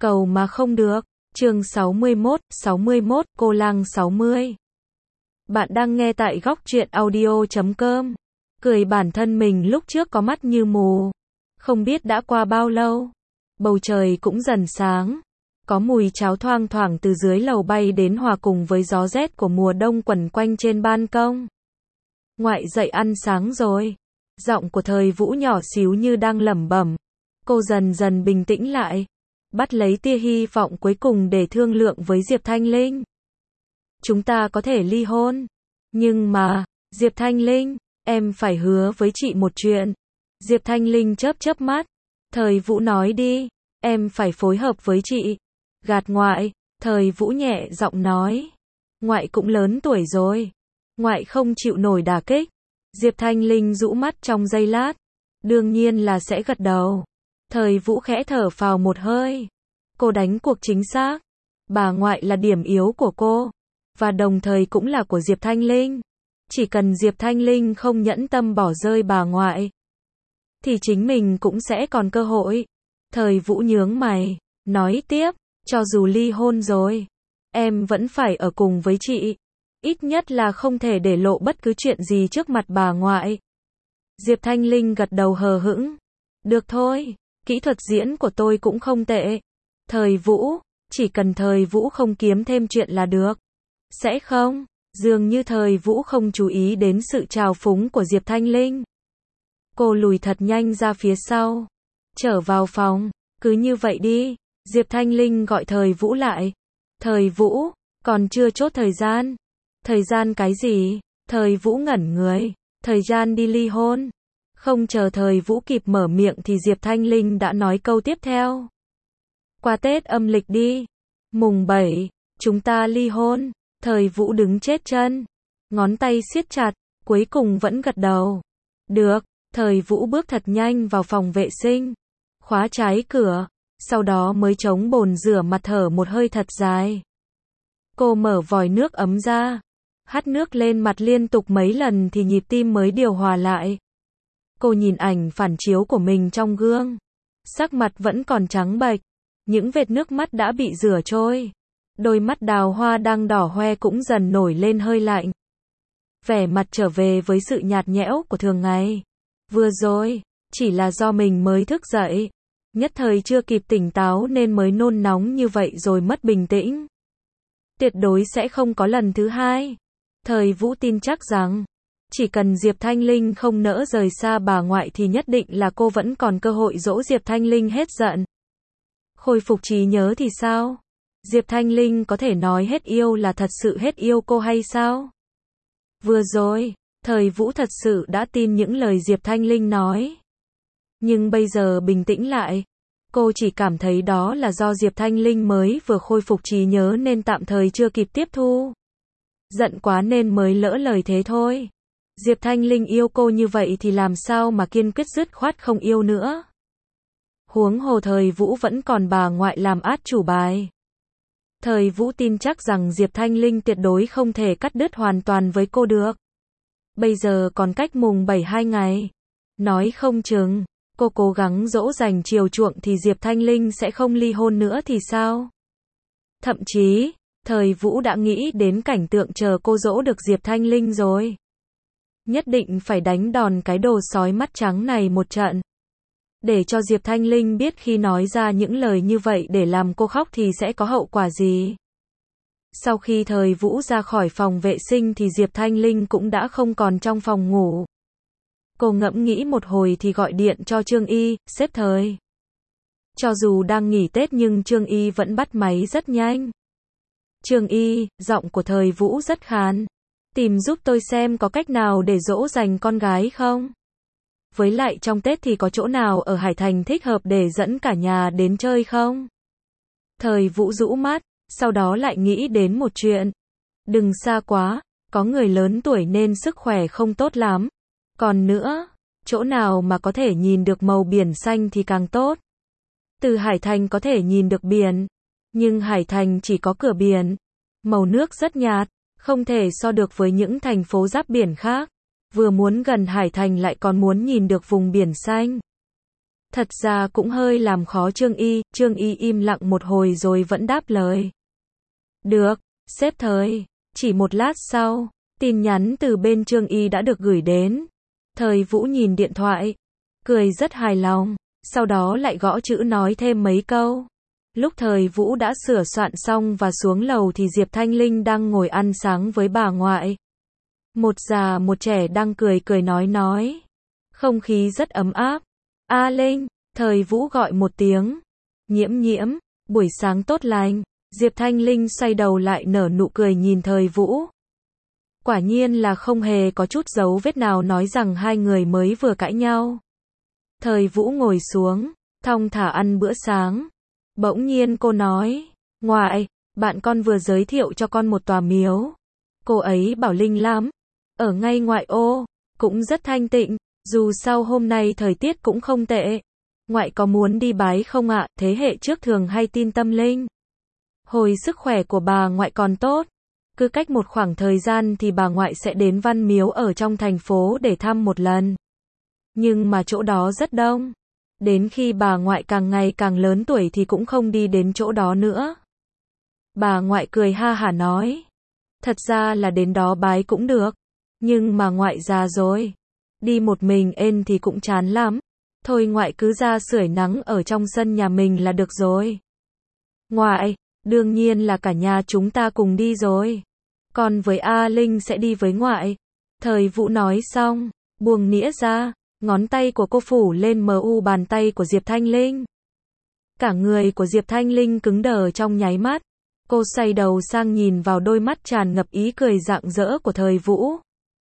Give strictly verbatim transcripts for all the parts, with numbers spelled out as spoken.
Cầu mà không được. Chương sáu mươi mốt, sáu mươi mốt, cô lang sáu mươi. Bạn đang nghe tại góc truyện audio chấm com. Cười bản thân mình lúc trước có mắt như mù. Không biết đã qua bao lâu. Bầu trời cũng dần sáng. Có mùi cháo thoang thoảng từ dưới lầu bay đến hòa cùng với gió rét của mùa đông quẩn quanh trên ban công. Ngoại dậy ăn sáng rồi. Giọng của Thời Vũ nhỏ xíu như đang lẩm bẩm. Cô dần dần bình tĩnh lại. Bắt lấy tia hy vọng cuối cùng để thương lượng với Diệp Thanh Linh. Chúng ta có thể ly hôn. Nhưng mà, Diệp Thanh Linh, em phải hứa với chị một chuyện. Diệp Thanh Linh chớp chớp mắt. Thời Vũ nói đi, em phải phối hợp với chị. Gạt ngoại, Thời Vũ nhẹ giọng nói. Ngoại cũng lớn tuổi rồi. Ngoại không chịu nổi đả kích. Diệp Thanh Linh rũ mắt trong giây lát. Đương nhiên là sẽ gật đầu. Thời Vũ khẽ thở phào một hơi. Cô đánh cuộc chính xác. Bà ngoại là điểm yếu của cô. Và đồng thời cũng là của Diệp Thanh Linh. Chỉ cần Diệp Thanh Linh không nhẫn tâm bỏ rơi bà ngoại, thì chính mình cũng sẽ còn cơ hội. Thời Vũ nhướng mày. Nói tiếp. Cho dù ly hôn rồi, em vẫn phải ở cùng với chị. Ít nhất là không thể để lộ bất cứ chuyện gì trước mặt bà ngoại. Diệp Thanh Linh gật đầu hờ hững. Được thôi. Kỹ thuật diễn của tôi cũng không tệ. Thời Vũ, chỉ cần Thời Vũ không kiếm thêm chuyện là được. Sẽ không? Dường như Thời Vũ không chú ý đến sự trào phúng của Diệp Thanh Linh. Cô lùi thật nhanh ra phía sau. Trở vào phòng. Cứ như vậy đi. Diệp Thanh Linh gọi Thời Vũ lại. Thời Vũ, còn chưa chốt thời gian. Thời gian cái gì? Thời Vũ ngẩn người. Thời gian đi ly hôn. Không chờ Thời Vũ kịp mở miệng thì Diệp Thanh Linh đã nói câu tiếp theo. Qua Tết âm lịch đi. Mùng bảy, chúng ta ly hôn. Thời Vũ đứng chết chân. Ngón tay siết chặt, cuối cùng vẫn gật đầu. Được, Thời Vũ bước thật nhanh vào phòng vệ sinh. Khóa trái cửa, sau đó mới chống bồn rửa mặt thở một hơi thật dài. Cô mở vòi nước ấm ra. Hắt nước lên mặt liên tục mấy lần thì nhịp tim mới điều hòa lại. Cô nhìn ảnh phản chiếu của mình trong gương. Sắc mặt vẫn còn trắng bệch. Những vệt nước mắt đã bị rửa trôi. Đôi mắt đào hoa đang đỏ hoe cũng dần nổi lên hơi lạnh. Vẻ mặt trở về với sự nhạt nhẽo của thường ngày. Vừa rồi, chỉ là do mình mới thức dậy. Nhất thời chưa kịp tỉnh táo nên mới nôn nóng như vậy rồi mất bình tĩnh. Tuyệt đối sẽ không có lần thứ hai. Thời Vũ tin chắc rằng, chỉ cần Diệp Thanh Linh không nỡ rời xa bà ngoại thì nhất định là cô vẫn còn cơ hội dỗ Diệp Thanh Linh hết giận. Khôi phục trí nhớ thì sao? Diệp Thanh Linh có thể nói hết yêu là thật sự hết yêu cô hay sao? Vừa rồi, Thời Vũ thật sự đã tin những lời Diệp Thanh Linh nói. Nhưng bây giờ bình tĩnh lại, cô chỉ cảm thấy đó là do Diệp Thanh Linh mới vừa khôi phục trí nhớ nên tạm thời chưa kịp tiếp thu. Giận quá nên mới lỡ lời thế thôi. Diệp Thanh Linh yêu cô như vậy thì làm sao mà kiên quyết dứt khoát không yêu nữa. Huống hồ Thời Vũ vẫn còn bà ngoại làm át chủ bài. Thời Vũ tin chắc rằng Diệp Thanh Linh tuyệt đối không thể cắt đứt hoàn toàn với cô được. Bây giờ còn cách mùng bảy hai ngày. Nói không chừng, cô cố gắng dỗ dành chiều chuộng thì Diệp Thanh Linh sẽ không ly hôn nữa thì sao? Thậm chí, Thời Vũ đã nghĩ đến cảnh tượng chờ cô dỗ được Diệp Thanh Linh rồi. Nhất định phải đánh đòn cái đồ sói mắt trắng này một trận. Để cho Diệp Thanh Linh biết khi nói ra những lời như vậy để làm cô khóc thì sẽ có hậu quả gì. Sau khi Thời Vũ ra khỏi phòng vệ sinh thì Diệp Thanh Linh cũng đã không còn trong phòng ngủ. Cô ngẫm nghĩ một hồi thì gọi điện cho Trương Y, sếp Thời. Cho dù đang nghỉ Tết nhưng Trương Y vẫn bắt máy rất nhanh. Trương Y, giọng của Thời Vũ rất khàn. Tìm giúp tôi xem có cách nào để dỗ dành con gái không? Với lại trong Tết thì có chỗ nào ở Hải Thành thích hợp để dẫn cả nhà đến chơi không? Thời Vũ rũ mắt, sau đó lại nghĩ đến một chuyện. Đừng xa quá, có người lớn tuổi nên sức khỏe không tốt lắm. Còn nữa, chỗ nào mà có thể nhìn được màu biển xanh thì càng tốt. Từ Hải Thành có thể nhìn được biển, nhưng Hải Thành chỉ có cửa biển. Màu nước rất nhạt, không thể so được với những thành phố giáp biển khác. Vừa muốn gần Hải Thành lại còn muốn nhìn được vùng biển xanh. Thật ra cũng hơi làm khó Trương Y, Trương Y im lặng một hồi rồi vẫn đáp lời. Được, sếp Thời. Chỉ một lát sau, tin nhắn từ bên Trương Y đã được gửi đến. Thời Vũ nhìn điện thoại, cười rất hài lòng, sau đó lại gõ chữ nói thêm mấy câu. Lúc Thời Vũ đã sửa soạn xong và xuống lầu thì Diệp Thanh Linh đang ngồi ăn sáng với bà ngoại. Một già một trẻ đang cười cười nói nói. Không khí rất ấm áp. A Linh, Thời Vũ gọi một tiếng. Nhiễm nhiễm, buổi sáng tốt lành. Diệp Thanh Linh xoay đầu lại nở nụ cười nhìn Thời Vũ. Quả nhiên là không hề có chút dấu vết nào nói rằng hai người mới vừa cãi nhau. Thời Vũ ngồi xuống, thong thả ăn bữa sáng. Bỗng nhiên cô nói, ngoại, bạn con vừa giới thiệu cho con một tòa miếu. Cô ấy bảo linh lắm, ở ngay ngoại ô, cũng rất thanh tịnh, dù sao hôm nay thời tiết cũng không tệ. Ngoại có muốn đi bái không ạ? Thế hệ trước thường hay tin tâm linh. Hồi sức khỏe của bà ngoại còn tốt, cứ cách một khoảng thời gian thì bà ngoại sẽ đến văn miếu ở trong thành phố để thăm một lần. Nhưng mà chỗ đó rất đông. Đến khi bà ngoại càng ngày càng lớn tuổi thì cũng không đi đến chỗ đó nữa. Bà ngoại cười ha hả nói. Thật ra là đến đó bái cũng được. Nhưng mà ngoại già rồi. Đi một mình ên thì cũng chán lắm. Thôi ngoại cứ ra sưởi nắng ở trong sân nhà mình là được rồi. Ngoại, đương nhiên là cả nhà chúng ta cùng đi rồi. Còn với A Linh sẽ đi với ngoại. Thời Vũ nói xong, buông nĩa ra. Ngón tay của cô phủ lên mờ u bàn tay của Diệp Thanh Linh. Cả người của Diệp Thanh Linh cứng đờ trong nháy mắt. Cô xoay đầu sang nhìn vào đôi mắt tràn ngập ý cười rạng rỡ của Thời Vũ.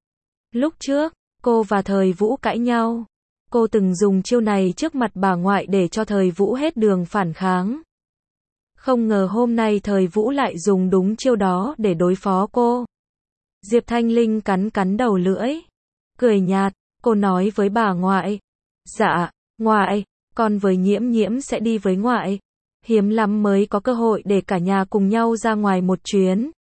Lúc trước, cô và Thời Vũ cãi nhau. Cô từng dùng chiêu này trước mặt bà ngoại để cho Thời Vũ hết đường phản kháng. Không ngờ hôm nay Thời Vũ lại dùng đúng chiêu đó để đối phó cô. Diệp Thanh Linh cắn cắn đầu lưỡi. Cười nhạt. Cô nói với bà ngoại. Dạ, ngoại, con với nhiễm nhiễm sẽ đi với ngoại. Hiếm lắm mới có cơ hội để cả nhà cùng nhau ra ngoài một chuyến.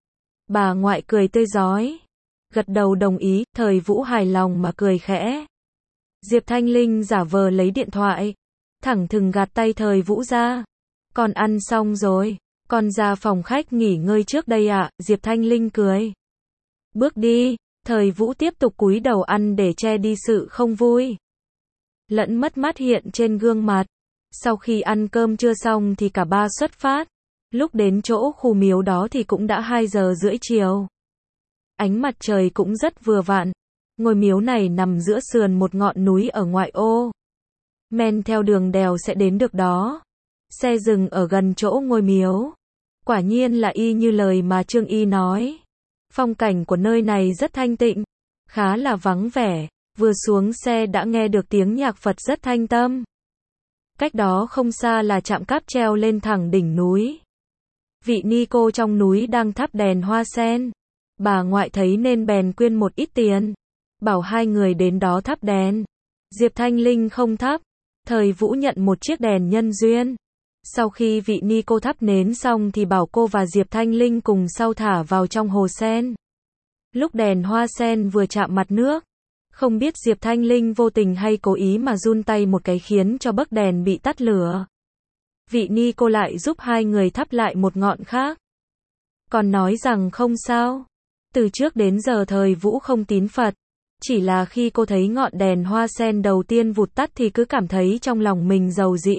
Bà ngoại cười tươi rói. Gật đầu đồng ý, Thời Vũ hài lòng mà cười khẽ. Diệp Thanh Linh giả vờ lấy điện thoại. Thẳng thừng gạt tay Thời Vũ ra. Con ăn xong rồi. Con ra phòng khách nghỉ ngơi trước đây ạ, Diệp Thanh Linh cười. Bước đi. Thời Vũ tiếp tục cúi đầu ăn để che đi sự không vui lẫn mất mát hiện trên gương mặt. Sau khi ăn cơm trưa xong thì cả ba xuất phát. Lúc đến chỗ khu miếu đó thì cũng đã hai giờ rưỡi chiều. Ánh mặt trời cũng rất vừa vặn. Ngôi miếu này nằm giữa sườn một ngọn núi ở ngoại ô. Men theo đường đèo sẽ đến được đó. Xe dừng ở gần chỗ ngôi miếu. Quả nhiên là y như lời mà Trương Y nói. Phong cảnh của nơi này rất thanh tịnh, khá là vắng vẻ, vừa xuống xe đã nghe được tiếng nhạc Phật rất thanh tâm. Cách đó không xa là trạm cáp treo lên thẳng đỉnh núi. Vị ni cô trong núi đang thắp đèn hoa sen. Bà ngoại thấy nên bèn quyên một ít tiền, bảo hai người đến đó thắp đèn. Diệp Thanh Linh không thắp, Thời Vũ nhận một chiếc đèn nhân duyên. Sau khi vị ni cô thắp nến xong thì bảo cô và Diệp Thanh Linh cùng sau thả vào trong hồ sen. Lúc đèn hoa sen vừa chạm mặt nước, không biết Diệp Thanh Linh vô tình hay cố ý mà run tay một cái khiến cho bấc đèn bị tắt lửa. Vị ni cô lại giúp hai người thắp lại một ngọn khác. Còn nói rằng không sao. Từ trước đến giờ Thời Vũ không tín Phật. Chỉ là khi cô thấy ngọn đèn hoa sen đầu tiên vụt tắt thì cứ cảm thấy trong lòng mình dầu dĩ.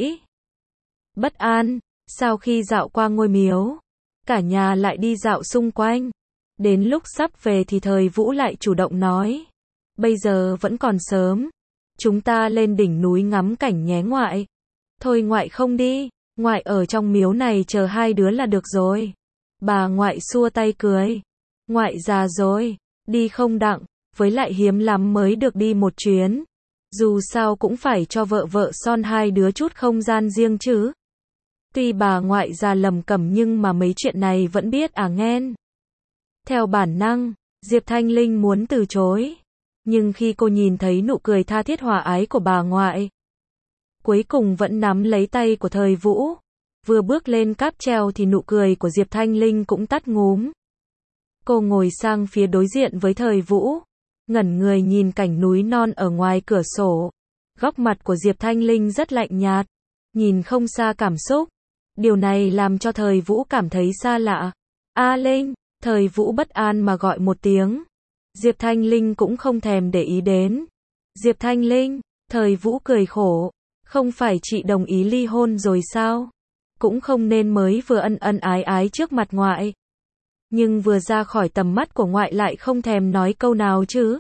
Bất an, sau khi dạo qua ngôi miếu, cả nhà lại đi dạo xung quanh. Đến lúc sắp về thì Thời Vũ lại chủ động nói. Bây giờ vẫn còn sớm. Chúng ta lên đỉnh núi ngắm cảnh nhé ngoại. Thôi ngoại không đi, ngoại ở trong miếu này chờ hai đứa là được rồi. Bà ngoại xua tay cười. Ngoại già rồi, đi không đặng, với lại hiếm lắm mới được đi một chuyến. Dù sao cũng phải cho vợ vợ son hai đứa chút không gian riêng chứ. Tuy bà ngoại già lầm cẩm nhưng mà mấy chuyện này vẫn biết à nghen. Theo bản năng, Diệp Thanh Linh muốn từ chối. Nhưng khi cô nhìn thấy nụ cười tha thiết hòa ái của bà ngoại, cuối cùng vẫn nắm lấy tay của Thời Vũ. Vừa bước lên cáp treo thì nụ cười của Diệp Thanh Linh cũng tắt ngúm. Cô ngồi sang phía đối diện với Thời Vũ, ngẩn người nhìn cảnh núi non ở ngoài cửa sổ. Góc mặt của Diệp Thanh Linh rất lạnh nhạt, nhìn không xa cảm xúc. Điều này làm cho Thời Vũ cảm thấy xa lạ. A Linh, Thời Vũ bất an mà gọi một tiếng. Diệp Thanh Linh cũng không thèm để ý đến. Diệp Thanh Linh, Thời Vũ cười khổ. Không phải chị đồng ý ly hôn rồi sao? Cũng không nên mới vừa ân ân ái ái trước mặt ngoại. Nhưng vừa ra khỏi tầm mắt của ngoại lại không thèm nói câu nào chứ.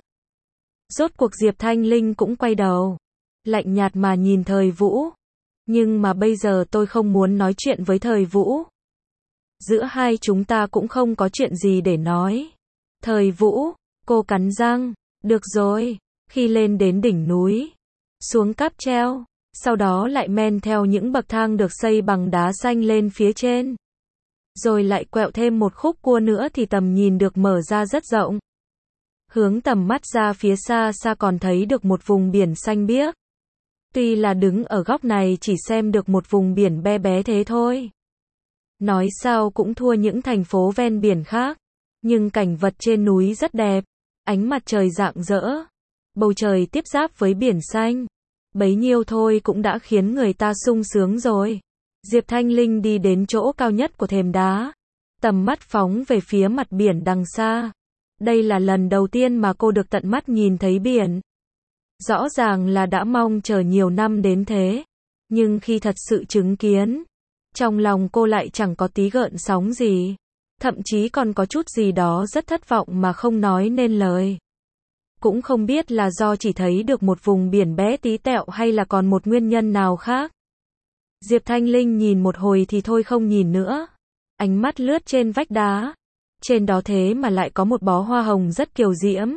Rốt cuộc Diệp Thanh Linh cũng quay đầu. Lạnh nhạt mà nhìn Thời Vũ. Nhưng mà bây giờ tôi không muốn nói chuyện với Thời Vũ. Giữa hai chúng ta cũng không có chuyện gì để nói. Thời Vũ, cô cắn răng. Được rồi, khi lên đến đỉnh núi. Xuống cáp treo. Sau đó lại men theo những bậc thang được xây bằng đá xanh lên phía trên. Rồi lại quẹo thêm một khúc cua nữa thì tầm nhìn được mở ra rất rộng. Hướng tầm mắt ra phía xa xa còn thấy được một vùng biển xanh biếc. Tuy là đứng ở góc này chỉ xem được một vùng biển bé bé thế thôi. Nói sao cũng thua những thành phố ven biển khác. Nhưng cảnh vật trên núi rất đẹp. Ánh mặt trời rạng rỡ. Bầu trời tiếp giáp với biển xanh. Bấy nhiêu thôi cũng đã khiến người ta sung sướng rồi. Diệp Thanh Linh đi đến chỗ cao nhất của thềm đá. Tầm mắt phóng về phía mặt biển đằng xa. Đây là lần đầu tiên mà cô được tận mắt nhìn thấy biển. Rõ ràng là đã mong chờ nhiều năm đến thế. Nhưng khi thật sự chứng kiến, trong lòng cô lại chẳng có tí gợn sóng gì. Thậm chí còn có chút gì đó rất thất vọng mà không nói nên lời. Cũng không biết là do chỉ thấy được một vùng biển bé tí tẹo hay là còn một nguyên nhân nào khác. Diệp Thanh Linh nhìn một hồi thì thôi không nhìn nữa. Ánh mắt lướt trên vách đá. Trên đó thế mà lại có một bó hoa hồng rất kiều diễm.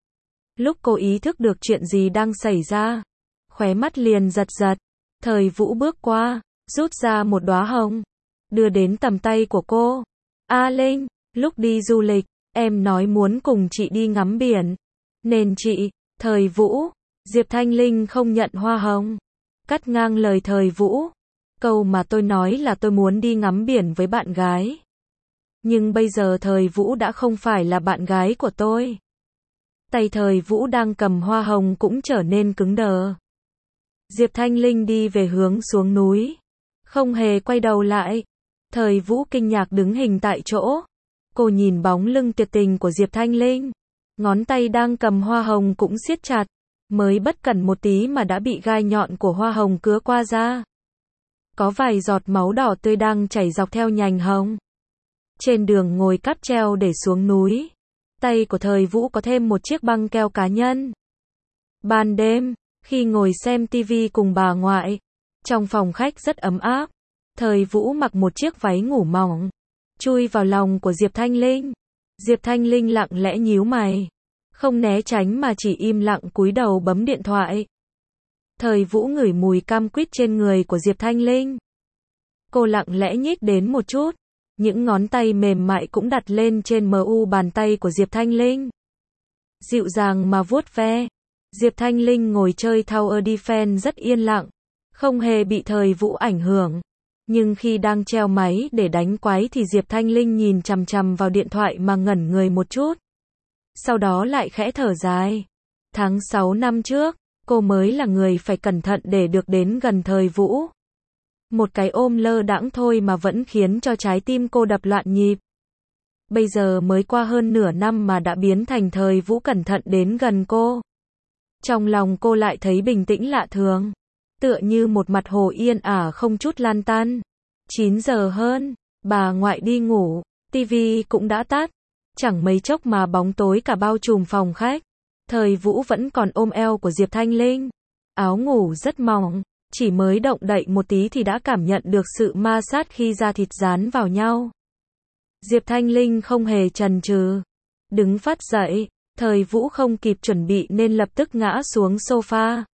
Lúc cô ý thức được chuyện gì đang xảy ra, khóe mắt liền giật giật. Thời Vũ bước qua, rút ra một đóa hồng, đưa đến tầm tay của cô. A Linh, lúc đi du lịch, em nói muốn cùng chị đi ngắm biển. Nên chị, Thời Vũ, Diệp Thanh Linh không nhận hoa hồng. Cắt ngang lời Thời Vũ. Câu mà tôi nói là tôi muốn đi ngắm biển với bạn gái. Nhưng bây giờ Thời Vũ đã không phải là bạn gái của tôi. Tay Thời Vũ đang cầm hoa hồng cũng trở nên cứng đờ. Diệp Thanh Linh đi về hướng xuống núi. Không hề quay đầu lại. Thời Vũ kinh ngạc đứng hình tại chỗ. Cô nhìn bóng lưng tuyệt tình của Diệp Thanh Linh. Ngón tay đang cầm hoa hồng cũng siết chặt. Mới bất cẩn một tí mà đã bị gai nhọn của hoa hồng cứa qua da. Có vài giọt máu đỏ tươi đang chảy dọc theo nhành hồng. Trên đường ngồi cáp treo để xuống núi. Tay của Thời Vũ có thêm một chiếc băng keo cá nhân. Ban đêm, khi ngồi xem tivi cùng bà ngoại, trong phòng khách rất ấm áp, Thời Vũ mặc một chiếc váy ngủ mỏng, chui vào lòng của Diệp Thanh Linh. Diệp Thanh Linh lặng lẽ nhíu mày, không né tránh mà chỉ im lặng cúi đầu bấm điện thoại. Thời Vũ ngửi mùi cam quýt trên người của Diệp Thanh Linh. Cô lặng lẽ nhích đến một chút. Những ngón tay mềm mại cũng đặt lên trên mu bàn tay của Diệp Thanh Linh. Dịu dàng mà vuốt ve. Diệp Thanh Linh ngồi chơi Tower Defense rất yên lặng. Không hề bị Thời Vũ ảnh hưởng. Nhưng khi đang treo máy để đánh quái thì Diệp Thanh Linh nhìn chằm chằm vào điện thoại mà ngẩn người một chút. Sau đó lại khẽ thở dài. Tháng sáu năm trước, cô mới là người phải cẩn thận để được đến gần Thời Vũ. Một cái ôm lơ đãng thôi mà vẫn khiến cho trái tim cô đập loạn nhịp. Bây giờ mới qua hơn nửa năm mà đã biến thành Thời Vũ cẩn thận đến gần cô. Trong lòng cô lại thấy bình tĩnh lạ thường. Tựa như một mặt hồ yên ả không chút lan tan. chín giờ hơn, bà ngoại đi ngủ, tivi cũng đã tắt. Chẳng mấy chốc mà bóng tối cả bao trùm phòng khách. Thời Vũ vẫn còn ôm eo của Diệp Thanh Linh. Áo ngủ rất mỏng. Chỉ mới động đậy một tí thì đã cảm nhận được sự ma sát khi da thịt dán vào nhau. Diệp Thanh Linh không hề chần chừ. Đứng phát dậy, Thời Vũ không kịp chuẩn bị nên lập tức ngã xuống sofa.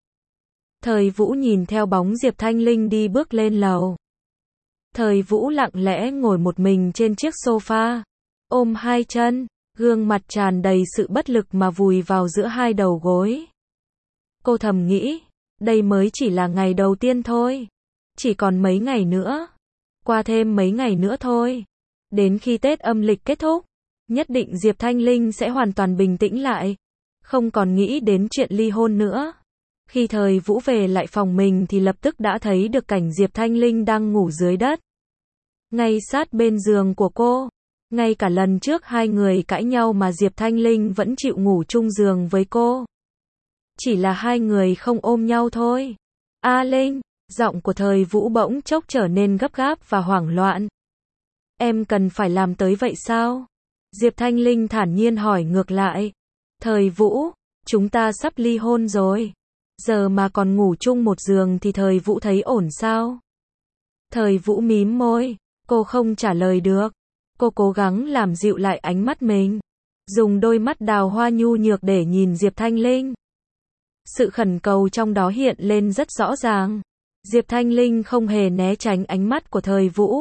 Thời Vũ nhìn theo bóng Diệp Thanh Linh đi bước lên lầu. Thời Vũ lặng lẽ ngồi một mình trên chiếc sofa, ôm hai chân, gương mặt tràn đầy sự bất lực mà vùi vào giữa hai đầu gối. Cô thầm nghĩ, đây mới chỉ là ngày đầu tiên thôi. Chỉ còn mấy ngày nữa. Qua thêm mấy ngày nữa thôi. Đến khi Tết âm lịch kết thúc, nhất định Diệp Thanh Linh sẽ hoàn toàn bình tĩnh lại. Không còn nghĩ đến chuyện ly hôn nữa. Khi Thời Vũ về lại phòng mình thì lập tức đã thấy được cảnh Diệp Thanh Linh đang ngủ dưới đất. Ngay sát bên giường của cô. Ngay cả lần trước hai người cãi nhau mà Diệp Thanh Linh vẫn chịu ngủ chung giường với cô. Chỉ là hai người không ôm nhau thôi. A Linh, giọng của Thời Vũ bỗng chốc trở nên gấp gáp và hoảng loạn. Em cần phải làm tới vậy sao? Diệp Thanh Linh thản nhiên hỏi ngược lại. Thời Vũ, chúng ta sắp ly hôn rồi. Giờ mà còn ngủ chung một giường thì Thời Vũ thấy ổn sao? Thời Vũ mím môi, cô không trả lời được. Cô cố gắng làm dịu lại ánh mắt mình. Dùng đôi mắt đào hoa nhu nhược để nhìn Diệp Thanh Linh. Sự khẩn cầu trong đó hiện lên rất rõ ràng. Diệp Thanh Linh không hề né tránh ánh mắt của Thời Vũ.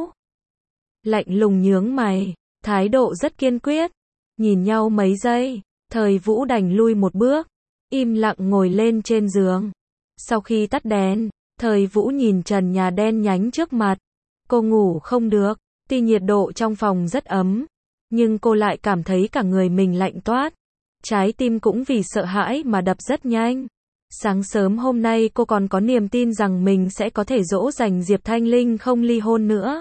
Lạnh lùng nhướng mày, thái độ rất kiên quyết. Nhìn nhau mấy giây, Thời Vũ đành lui một bước, im lặng ngồi lên trên giường. Sau khi tắt đèn, Thời Vũ nhìn trần nhà đen nhánh trước mặt. Cô ngủ không được, tuy nhiệt độ trong phòng rất ấm, nhưng cô lại cảm thấy cả người mình lạnh toát. Trái tim cũng vì sợ hãi mà đập rất nhanh. Sáng sớm hôm nay cô còn có niềm tin rằng mình sẽ có thể dỗ dành Diệp Thanh Linh không ly hôn nữa.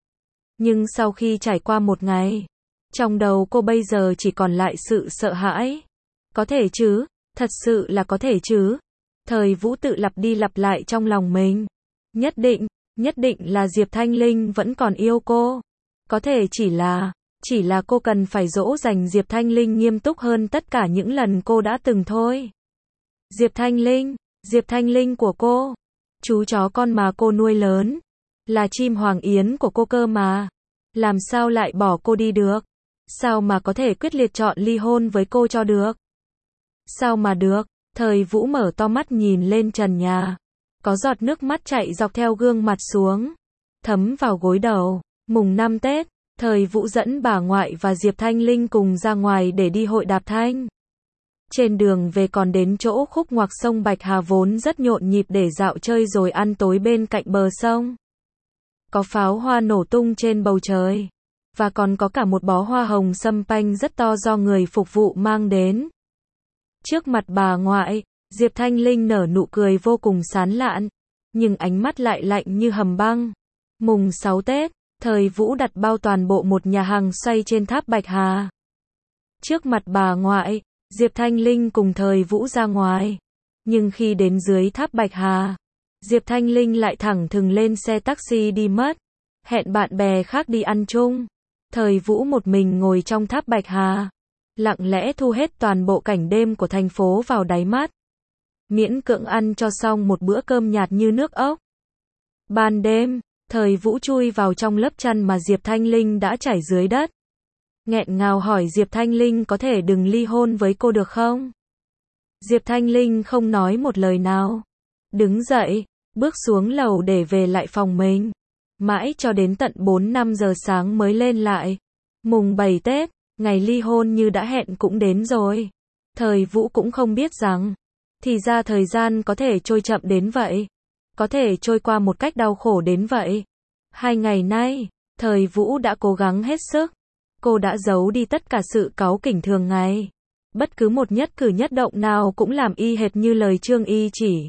Nhưng sau khi trải qua một ngày, trong đầu cô bây giờ chỉ còn lại sự sợ hãi. Có thể chứ, thật sự là có thể chứ. Thời Vũ tự lặp đi lặp lại trong lòng mình. Nhất định, nhất định là Diệp Thanh Linh vẫn còn yêu cô. Có thể chỉ là, chỉ là cô cần phải dỗ dành Diệp Thanh Linh nghiêm túc hơn tất cả những lần cô đã từng thôi. Diệp Thanh Linh, Diệp Thanh Linh của cô, chú chó con mà cô nuôi lớn, là chim hoàng yến của cô cơ mà. Làm sao lại bỏ cô đi được? Sao mà có thể quyết liệt chọn ly hôn với cô cho được? Sao mà được? Thời Vũ mở to mắt nhìn lên trần nhà. Có giọt nước mắt chạy dọc theo gương mặt xuống, thấm vào gối đầu. Mùng năm Tết, Thời Vũ dẫn bà ngoại và Diệp Thanh Linh cùng ra ngoài để đi hội đạp thanh. Trên đường về còn đến chỗ khúc ngoặc sông Bạch Hà vốn rất nhộn nhịp để dạo chơi rồi ăn tối bên cạnh bờ sông. Có pháo hoa nổ tung trên bầu trời. Và còn có cả một bó hoa hồng sâm panh rất to do người phục vụ mang đến. Trước mặt bà ngoại, Diệp Thanh Linh nở nụ cười vô cùng sán lạn, nhưng ánh mắt lại lạnh như hầm băng. Mùng sáu Tết, Thời Vũ đặt bao toàn bộ một nhà hàng xoay trên tháp Bạch Hà. Trước mặt bà ngoại, Diệp Thanh Linh cùng Thời Vũ ra ngoài. Nhưng khi đến dưới tháp Bạch Hà, Diệp Thanh Linh lại thẳng thừng lên xe taxi đi mất. Hẹn bạn bè khác đi ăn chung. Thời Vũ một mình ngồi trong tháp Bạch Hà, lặng lẽ thu hết toàn bộ cảnh đêm của thành phố vào đáy mắt. Miễn cưỡng ăn cho xong một bữa cơm nhạt như nước ốc. Ban đêm, Thời Vũ chui vào trong lớp chăn mà Diệp Thanh Linh đã trải dưới đất. Nghẹn ngào hỏi Diệp Thanh Linh có thể đừng ly hôn với cô được không? Diệp Thanh Linh không nói một lời nào. Đứng dậy, bước xuống lầu để về lại phòng mình. Mãi cho đến tận bốn năm giờ sáng mới lên lại. Mùng bảy Tết, ngày ly hôn như đã hẹn cũng đến rồi. Thời Vũ cũng không biết rằng, thì ra thời gian có thể trôi chậm đến vậy. Có thể trôi qua một cách đau khổ đến vậy. Hai ngày nay, Thời Vũ đã cố gắng hết sức. Cô đã giấu đi tất cả sự cáu kỉnh thường ngày. Bất cứ một nhất cử nhất động nào cũng làm y hệt như lời Trương Y chỉ.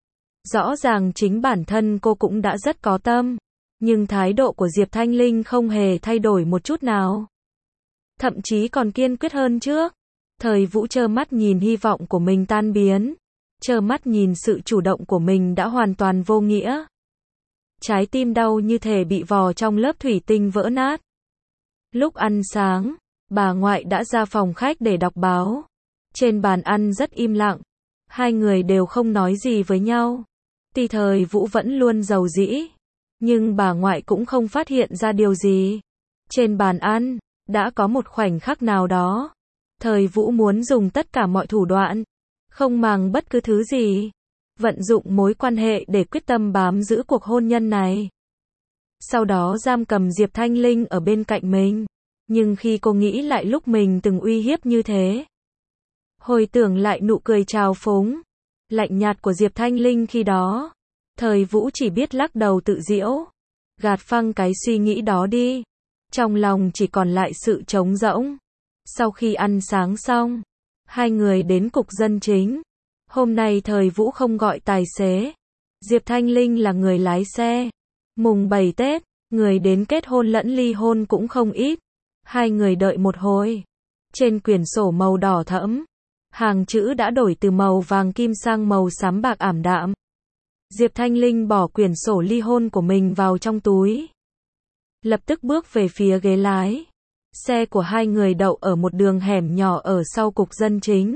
Rõ ràng chính bản thân cô cũng đã rất có tâm. Nhưng thái độ của Diệp Thanh Linh không hề thay đổi một chút nào. Thậm chí còn kiên quyết hơn trước. Thời Vũ trơ mắt nhìn hy vọng của mình tan biến. Trơ mắt nhìn sự chủ động của mình đã hoàn toàn vô nghĩa. Trái tim đau như thể bị vò trong lớp thủy tinh vỡ nát. Lúc ăn sáng, bà ngoại đã ra phòng khách để đọc báo. Trên bàn ăn rất im lặng. Hai người đều không nói gì với nhau. Tuy Thời Vũ vẫn luôn giàu dĩ, nhưng bà ngoại cũng không phát hiện ra điều gì. Trên bàn ăn, đã có một khoảnh khắc nào đó. Thời Vũ muốn dùng tất cả mọi thủ đoạn, không màng bất cứ thứ gì, vận dụng mối quan hệ để quyết tâm bám giữ cuộc hôn nhân này. Sau đó giam cầm Diệp Thanh Linh ở bên cạnh mình. Nhưng khi cô nghĩ lại lúc mình từng uy hiếp như thế, hồi tưởng lại nụ cười trào phúng, lạnh nhạt của Diệp Thanh Linh khi đó, Thời Vũ chỉ biết lắc đầu tự giễu, gạt phăng cái suy nghĩ đó đi. Trong lòng chỉ còn lại sự trống rỗng. Sau khi ăn sáng xong, hai người đến cục dân chính. Hôm nay Thời Vũ không gọi tài xế. Diệp Thanh Linh là người lái xe. Mùng bảy Tết, người đến kết hôn lẫn ly hôn cũng không ít. Hai người đợi một hồi. Trên quyển sổ màu đỏ thẫm, hàng chữ đã đổi từ màu vàng kim sang màu xám bạc ảm đạm. Diệp Thanh Linh bỏ quyển sổ ly hôn của mình vào trong túi. Lập tức bước về phía ghế lái. Xe của hai người đậu ở một đường hẻm nhỏ ở sau cục dân chính.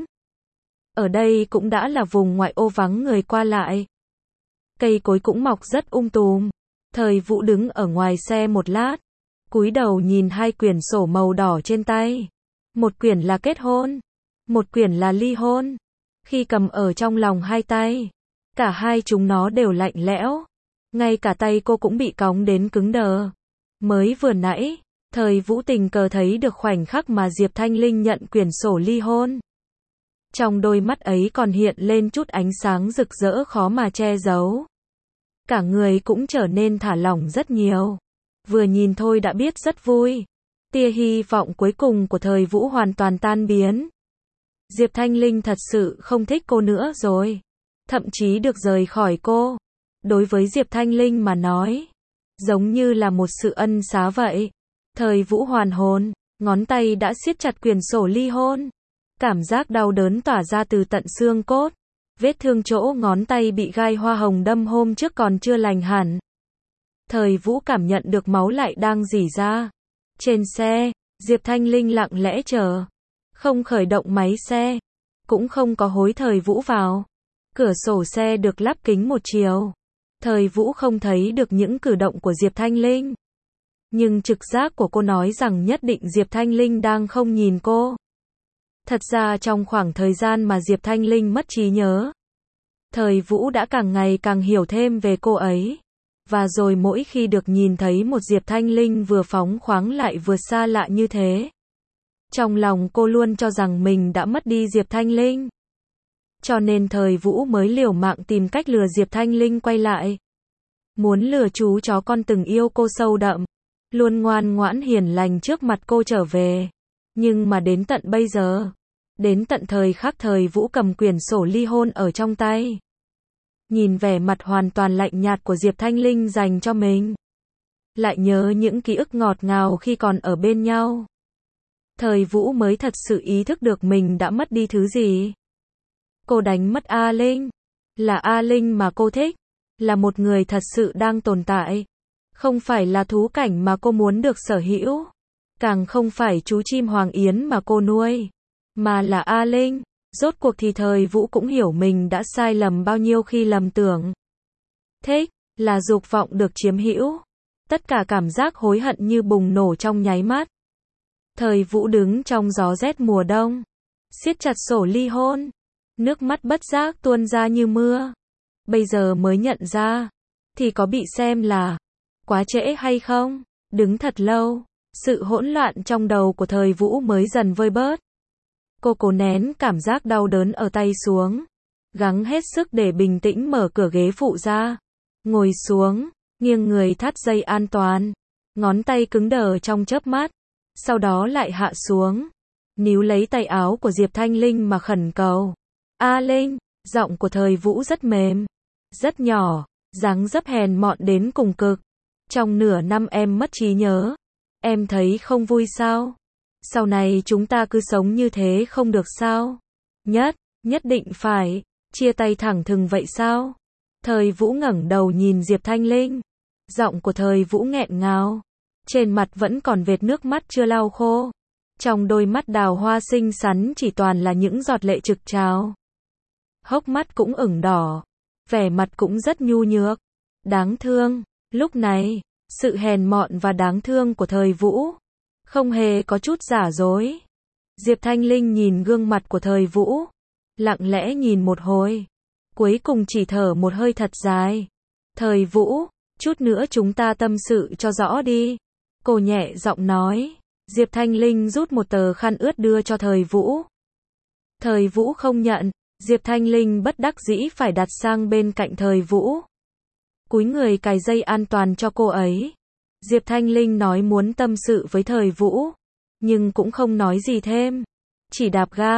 Ở đây cũng đã là vùng ngoại ô vắng người qua lại. Cây cối cũng mọc rất um tùm. Thời Vũ đứng ở ngoài xe một lát, cúi đầu nhìn hai quyển sổ màu đỏ trên tay. Một quyển là kết hôn, một quyển là ly hôn. Khi cầm ở trong lòng hai tay, cả hai chúng nó đều lạnh lẽo. Ngay cả tay cô cũng bị cóng đến cứng đờ. Mới vừa nãy, Thời Vũ tình cờ thấy được khoảnh khắc mà Diệp Thanh Linh nhận quyển sổ ly hôn. Trong đôi mắt ấy còn hiện lên chút ánh sáng rực rỡ khó mà che giấu. Cả người cũng trở nên thả lỏng rất nhiều. Vừa nhìn thôi đã biết rất vui. Tia hy vọng cuối cùng của Thời Vũ hoàn toàn tan biến. Diệp Thanh Linh thật sự không thích cô nữa rồi. Thậm chí được rời khỏi cô. Đối với Diệp Thanh Linh mà nói, giống như là một sự ân xá vậy. Thời Vũ hoàn hồn, ngón tay đã siết chặt quyển sổ ly hôn. Cảm giác đau đớn tỏa ra từ tận xương cốt. Vết thương chỗ ngón tay bị gai hoa hồng đâm hôm trước còn chưa lành hẳn. Thời Vũ cảm nhận được máu lại đang rỉ ra. Trên xe, Diệp Thanh Linh lặng lẽ chờ. Không khởi động máy xe. Cũng không có hối Thời Vũ vào. Cửa sổ xe được lắp kính một chiều. Thời Vũ không thấy được những cử động của Diệp Thanh Linh. Nhưng trực giác của cô nói rằng nhất định Diệp Thanh Linh đang không nhìn cô. Thật ra trong khoảng thời gian mà Diệp Thanh Linh mất trí nhớ, Thời Vũ đã càng ngày càng hiểu thêm về cô ấy. Và rồi mỗi khi được nhìn thấy một Diệp Thanh Linh vừa phóng khoáng lại vừa xa lạ như thế, trong lòng cô luôn cho rằng mình đã mất đi Diệp Thanh Linh. Cho nên Thời Vũ mới liều mạng tìm cách lừa Diệp Thanh Linh quay lại. Muốn lừa chú chó con từng yêu cô sâu đậm, luôn ngoan ngoãn hiền lành trước mặt cô trở về. Nhưng mà đến tận bây giờ, đến tận thời khắc Thời Vũ cầm quyển sổ ly hôn ở trong tay, nhìn vẻ mặt hoàn toàn lạnh nhạt của Diệp Thanh Linh dành cho mình, lại nhớ những ký ức ngọt ngào khi còn ở bên nhau, Thời Vũ mới thật sự ý thức được mình đã mất đi thứ gì. Cô đánh mất A Linh. Là A Linh mà cô thích. Là một người thật sự đang tồn tại. Không phải là thú cảnh mà cô muốn được sở hữu. Càng không phải chú chim Hoàng Yến mà cô nuôi. Mà là A Linh. Rốt cuộc thì Thời Vũ cũng hiểu mình đã sai lầm bao nhiêu khi lầm tưởng. Thích, là dục vọng được chiếm hữu. Tất cả cảm giác hối hận như bùng nổ trong nháy mắt. Thời Vũ đứng trong gió rét mùa đông, siết chặt sổ ly hôn, nước mắt bất giác tuôn ra như mưa. Bây giờ mới nhận ra, thì có bị xem là quá trễ hay không? Đứng thật lâu, sự hỗn loạn trong đầu của Thời Vũ mới dần vơi bớt. Cô cố nén cảm giác đau đớn ở tay xuống, gắng hết sức để bình tĩnh mở cửa ghế phụ ra, ngồi xuống, nghiêng người thắt dây an toàn, ngón tay cứng đờ trong chớp mắt. Sau đó lại hạ xuống, níu lấy tay áo của Diệp Thanh Linh mà khẩn cầu. A Linh, giọng của Thời Vũ rất mềm, rất nhỏ, dáng dấp hèn mọn đến cùng cực. Trong nửa năm em mất trí nhớ, em thấy không vui sao? Sau này chúng ta cứ sống như thế không được sao? Nhất, nhất định phải, chia tay thẳng thừng vậy sao? Thời Vũ ngẩng đầu nhìn Diệp Thanh Linh, giọng của Thời Vũ nghẹn ngào. Trên mặt vẫn còn vệt nước mắt chưa lau khô. Trong đôi mắt đào hoa xinh xắn chỉ toàn là những giọt lệ trực trào. Hốc mắt cũng ửng đỏ. Vẻ mặt cũng rất nhu nhược. Đáng thương. Lúc này, sự hèn mọn và đáng thương của Thời Vũ không hề có chút giả dối. Diệp Thanh Linh nhìn gương mặt của Thời Vũ, lặng lẽ nhìn một hồi, cuối cùng chỉ thở một hơi thật dài. Thời Vũ, chút nữa chúng ta tâm sự cho rõ đi. Cô nhẹ giọng nói. Diệp Thanh Linh rút một tờ khăn ướt đưa cho Thời Vũ. Thời Vũ không nhận. Diệp Thanh Linh bất đắc dĩ phải đặt sang bên cạnh Thời Vũ, cúi người cài dây an toàn cho cô ấy. Diệp Thanh Linh nói muốn tâm sự với Thời Vũ, nhưng cũng không nói gì thêm, chỉ đạp ga.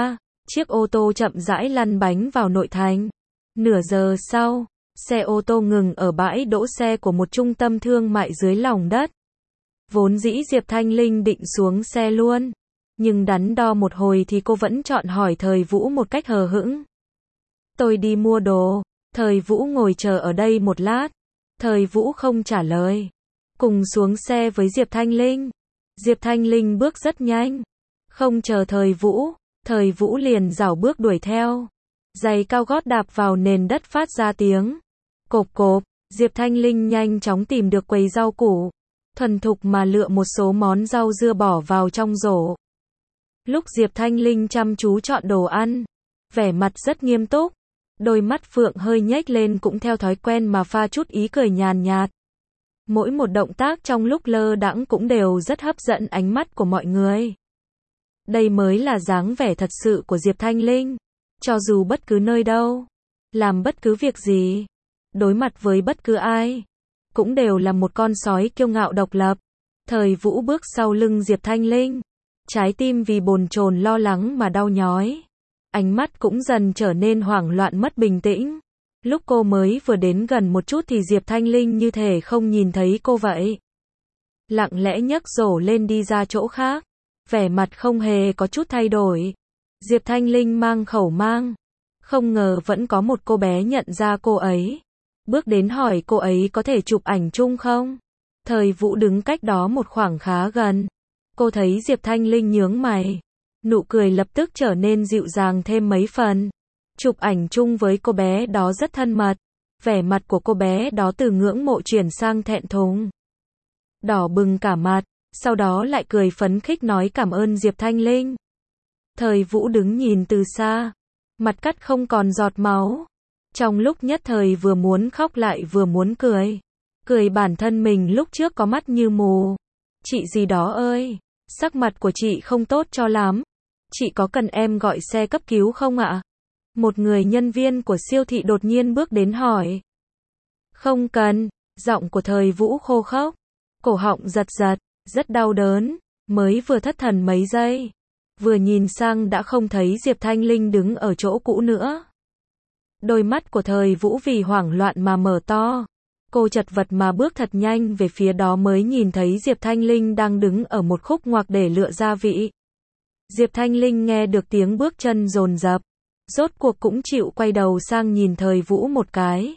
chiếc ô tô chậm rãi lăn bánh vào nội thành. Nửa giờ sau, xe ô tô ngừng ở bãi đỗ xe của một trung tâm thương mại dưới lòng đất. Vốn dĩ Diệp Thanh Linh định xuống xe luôn, nhưng đắn đo một hồi thì cô vẫn chọn hỏi Thời Vũ một cách hờ hững. Tôi đi mua đồ. Thời Vũ ngồi chờ ở đây một lát. Thời Vũ không trả lời. Cùng xuống xe với Diệp Thanh Linh. Diệp Thanh Linh bước rất nhanh. Không chờ Thời Vũ, Thời Vũ liền rảo bước đuổi theo. Giày cao gót đạp vào nền đất phát ra tiếng cộp cộp. Diệp Thanh Linh nhanh chóng tìm được quầy rau củ. Thuần thục mà lựa một số món rau dưa bỏ vào trong rổ. Lúc Diệp Thanh Linh chăm chú chọn đồ ăn, vẻ mặt rất nghiêm túc. Đôi mắt phượng hơi nhếch lên cũng theo thói quen mà pha chút ý cười nhàn nhạt. Mỗi một động tác trong lúc lơ đãng cũng đều rất hấp dẫn ánh mắt của mọi người. Đây mới là dáng vẻ thật sự của Diệp Thanh Linh. Cho dù bất cứ nơi đâu, làm bất cứ việc gì, đối mặt với bất cứ ai, cũng đều là một con sói kiêu ngạo độc lập. Thời Vũ bước sau lưng Diệp Thanh Linh, trái tim vì bồn chồn lo lắng mà đau nhói. Ánh mắt cũng dần trở nên hoảng loạn mất bình tĩnh. Lúc cô mới vừa đến gần một chút thì Diệp Thanh Linh như thể không nhìn thấy cô vậy. Lặng lẽ nhấc rổ lên đi ra chỗ khác. Vẻ mặt không hề có chút thay đổi. Diệp Thanh Linh mang khẩu mang. Không ngờ vẫn có một cô bé nhận ra cô ấy. Bước đến hỏi cô ấy có thể chụp ảnh chung không? Thời Vũ đứng cách đó một khoảng khá gần. Cô thấy Diệp Thanh Linh nhướng mày. Nụ cười lập tức trở nên dịu dàng thêm mấy phần. Chụp ảnh chung với cô bé đó rất thân mật. Vẻ mặt của cô bé đó từ ngưỡng mộ chuyển sang thẹn thùng. Đỏ bừng cả mặt, sau đó lại cười phấn khích nói cảm ơn Diệp Thanh Linh. Thời Vũ đứng nhìn từ xa, mặt cắt không còn giọt máu. Trong lúc nhất thời vừa muốn khóc lại vừa muốn cười. Cười bản thân mình lúc trước có mắt như mù. Chị gì đó ơi, sắc mặt của chị không tốt cho lắm. Chị có cần em gọi xe cấp cứu không ạ? Một người nhân viên của siêu thị đột nhiên bước đến hỏi. Không cần, giọng của Thời Vũ khô khốc. Cổ họng giật giật, rất đau đớn. Mới vừa thất thần mấy giây. Vừa nhìn sang đã không thấy Diệp Thanh Linh đứng ở chỗ cũ nữa. Đôi mắt của Thời Vũ vì hoảng loạn mà mở to. Cô chật vật mà bước thật nhanh về phía đó mới nhìn thấy Diệp Thanh Linh đang đứng ở một khúc ngoặc để lựa gia vị. Diệp Thanh Linh nghe được tiếng bước chân dồn dập. Rốt cuộc cũng chịu quay đầu sang nhìn Thời Vũ một cái.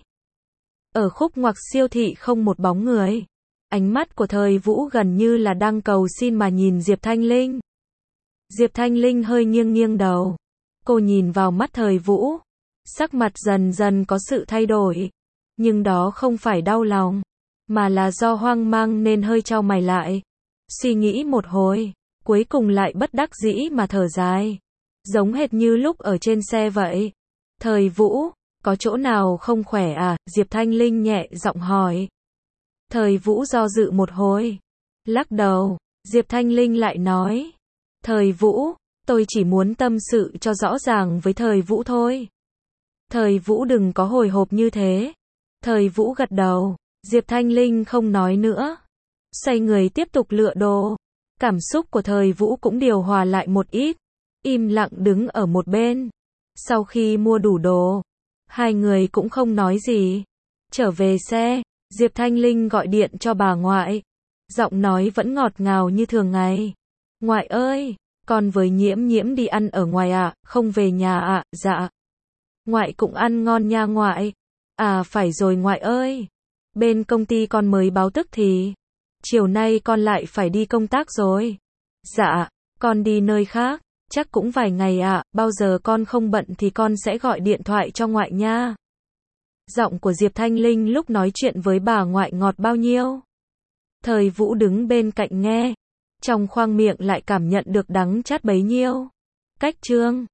Ở khúc ngoặc siêu thị không một bóng người. Ánh mắt của Thời Vũ gần như là đang cầu xin mà nhìn Diệp Thanh Linh. Diệp Thanh Linh hơi nghiêng nghiêng đầu. Cô nhìn vào mắt Thời Vũ. Sắc mặt dần dần có sự thay đổi. Nhưng đó không phải đau lòng, mà là do hoang mang nên hơi chau mày lại. Suy nghĩ một hồi, cuối cùng lại bất đắc dĩ mà thở dài. Giống hệt như lúc ở trên xe vậy. Thời Vũ, có chỗ nào không khỏe à? Diệp Thanh Linh nhẹ giọng hỏi. Thời Vũ do dự một hồi. Lắc đầu, Diệp Thanh Linh lại nói. Thời Vũ, tôi chỉ muốn tâm sự cho rõ ràng với Thời Vũ thôi. Thời Vũ đừng có hồi hộp như thế. Thời Vũ gật đầu. Diệp Thanh Linh không nói nữa. Xoay người tiếp tục lựa đồ. Cảm xúc của Thời Vũ cũng điều hòa lại một ít. Im lặng đứng ở một bên. Sau khi mua đủ đồ, hai người cũng không nói gì. Trở về xe, Diệp Thanh Linh gọi điện cho bà ngoại. Giọng nói vẫn ngọt ngào như thường ngày. Ngoại ơi, con với Nhiễm Nhiễm đi ăn ở ngoài ạ, à, không về nhà ạ, à? Dạ. Ngoại cũng ăn ngon nha ngoại. À phải rồi ngoại ơi. Bên công ty con mới báo tức thì. Chiều nay con lại phải đi công tác rồi. Dạ, con đi nơi khác. Chắc cũng vài ngày ạ, à, bao giờ con không bận thì con sẽ gọi điện thoại cho ngoại nha. Giọng của Diệp Thanh Linh lúc nói chuyện với bà ngoại ngọt bao nhiêu. Thời Vũ đứng bên cạnh nghe. Trong khoang miệng lại cảm nhận được đắng chát bấy nhiêu. Cách chương